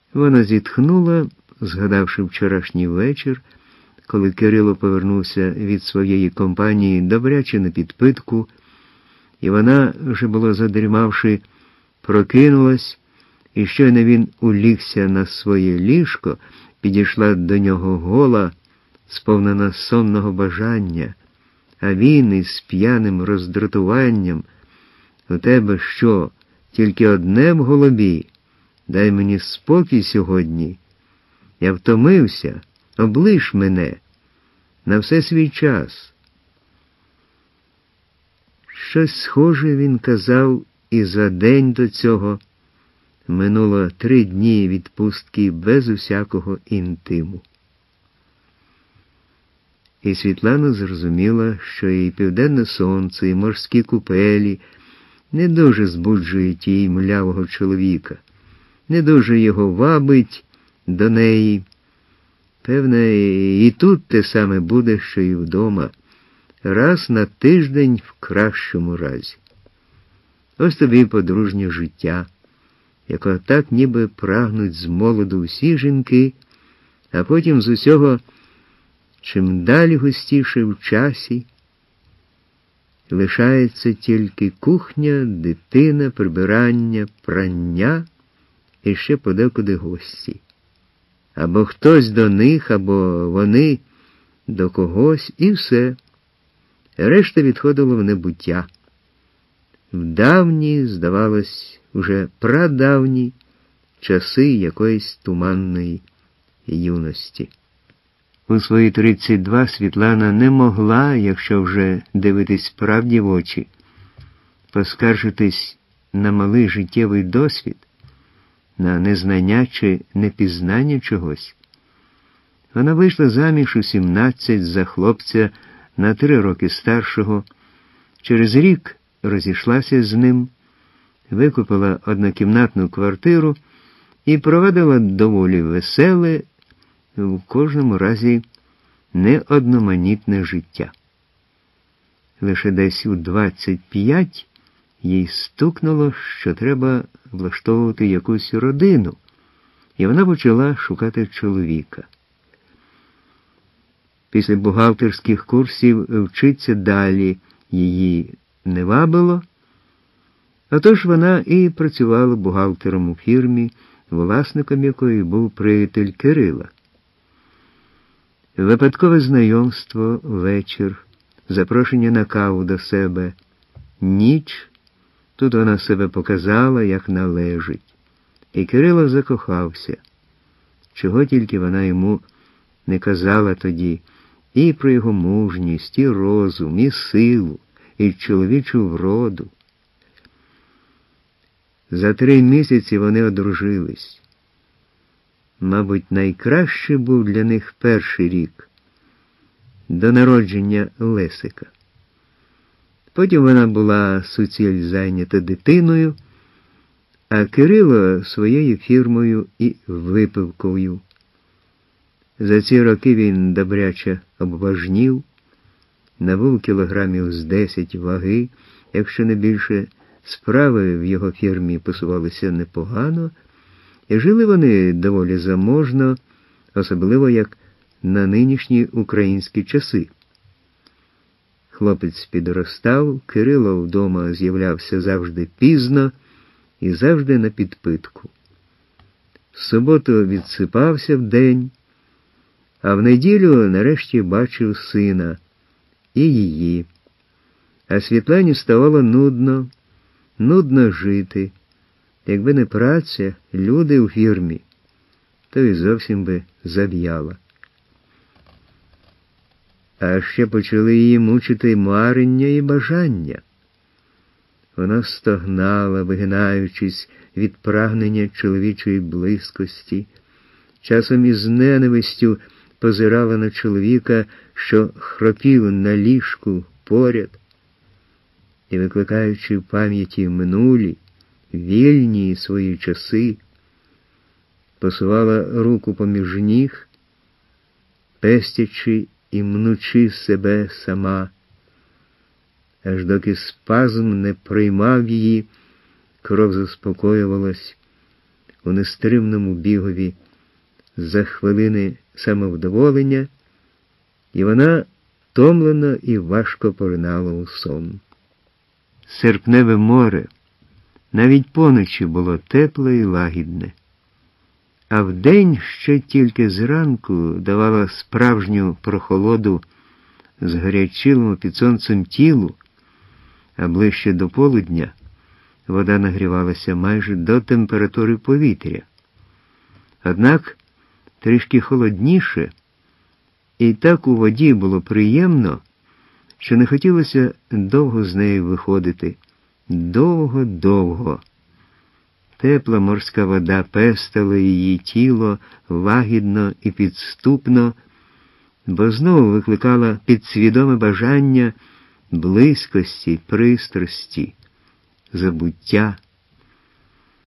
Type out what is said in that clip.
Вона зітхнула, згадавши вчорашній вечір, коли Кирило повернувся від своєї компанії добряче на підпитку, і вона, вже було задрімавши, прокинулась, і щойно він улігся на своє ліжко, підійшла до нього гола, сповнена сонного бажання, а він із п'яним роздратуванням: «У тебе що, тільки одне в голові? Дай мені спокій сьогодні. Я втомився, облиш мене. На все свій час». Щось схоже він казав і за день до цього. Минуло 3 дні відпустки без усякого інтиму. І Світлана зрозуміла, що і південне сонце, і морські купелі не дуже збуджують її млявого чоловіка, не дуже його вабить до неї. Певне, і тут те саме буде, що і вдома, раз на тиждень в кращому разі. Ось тобі подружнє життя, якого так ніби прагнуть з молоду всі жінки, а потім з усього чим далі густіше в часі, лишається тільки кухня, дитина, прибирання, прання і ще подекуди гості. Або хтось до них, або вони до когось, і все. Решта відходило в небуття. В давні, здавалось, уже прадавні часи якоїсь туманної юності. У свої 32 Світлана не могла, якщо вже дивитись правді в очі, поскаржитись на малий життєвий досвід, на незнання чи непізнання чогось. Вона вийшла заміж у 17 за хлопця на 3 роки старшого, через рік розійшлася з ним, викупила однокімнатну квартиру і провадила доволі веселе, в кожному разі неодноманітне життя. Лише десь у 25 їй стукнуло, що треба влаштовувати якусь родину, і вона почала шукати чоловіка. Після бухгалтерських курсів вчиться далі її не вабило, отож вона і працювала бухгалтером у фірмі, власником якої був приятель Кирила. Випадкове знайомство, вечір, запрошення на каву до себе, ніч. Тут вона себе показала, як належить. І Кирило закохався. Чого тільки вона йому не казала тоді. І про його мужність, і розум, і силу, і чоловічу вроду. За 3 місяці вони одружились. Мабуть, найкраще був для них перший рік, до народження Лесика. Потім вона була суціль зайнята дитиною, а Кирило своєю фірмою і випивкою. За ці роки він добряче обважнів, набув кілограмів з 10 ваги, якщо не більше. Справи в його фірмі посувалися непогано, і жили вони доволі заможно, особливо як на нинішні українські часи. Хлопець підростав, Кирило вдома з'являвся завжди пізно і завжди на підпитку. В суботу відсипався вдень, а в неділю нарешті бачив сина і її. А Світлані ставало нудно жити. Якби не праця, люди у фірмі, то і зовсім би зав'яла. А ще почали її мучити марення і бажання. Вона стогнала, вигинаючись від прагнення чоловічої близькості, часом із ненавистю позирала на чоловіка, що хропів на ліжку поряд, і, викликаючи в пам'яті минулі, вільні свої часи, посувала руку поміж ніг, пестячи і мнучи себе сама, аж доки спазм не приймав її, кров заспокоювалась, у нестримному бігові за хвилини самовдоволення, і вона томлено і важко поринала у сон. Серпневе море навіть поночі було тепле і лагідне, а вдень ще тільки зранку давало справжню прохолоду згарячілому під сонцем тілу, а ближче до полудня вода нагрівалася майже до температури повітря. Однак трішки холодніше, і так у воді було приємно, що не хотілося довго з неї виходити. Довго-довго. Тепла морська вода пестила її тіло лагідно і підступно, бо знову викликала підсвідоме бажання близькості, пристрасті, забуття.